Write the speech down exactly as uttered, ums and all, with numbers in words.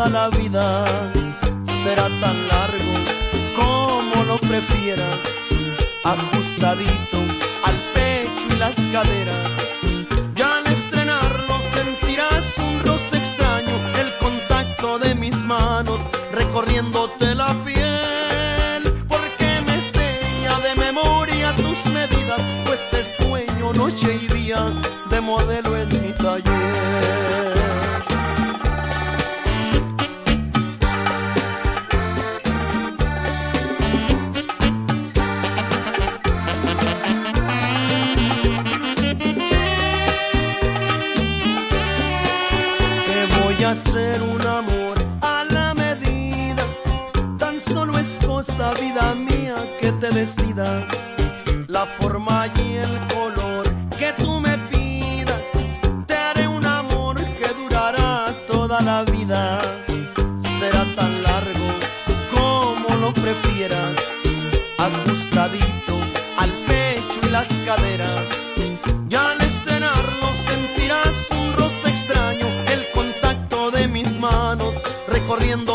toda la vida. Será tan largo como lo prefieras, ajustadito al pecho y las caderas. Ya al estrenarlo sentirás un roce extraño, el contacto de mis manos recorriéndote la piel, porque me sella de memoria tus medidas, pues te sueño noche y día de modelo en mi taller. Hacer un amor a la medida, tan solo es cosa, vida mía, que te decidas la forma y el color que tú me pidas. Te haré un amor que durará toda la vida. Será tan largo como lo prefieras, ajustadito al pecho y las caderas. Ya al estrenarlo sentirás un roce extraño, el contacto de mis manos recorriendo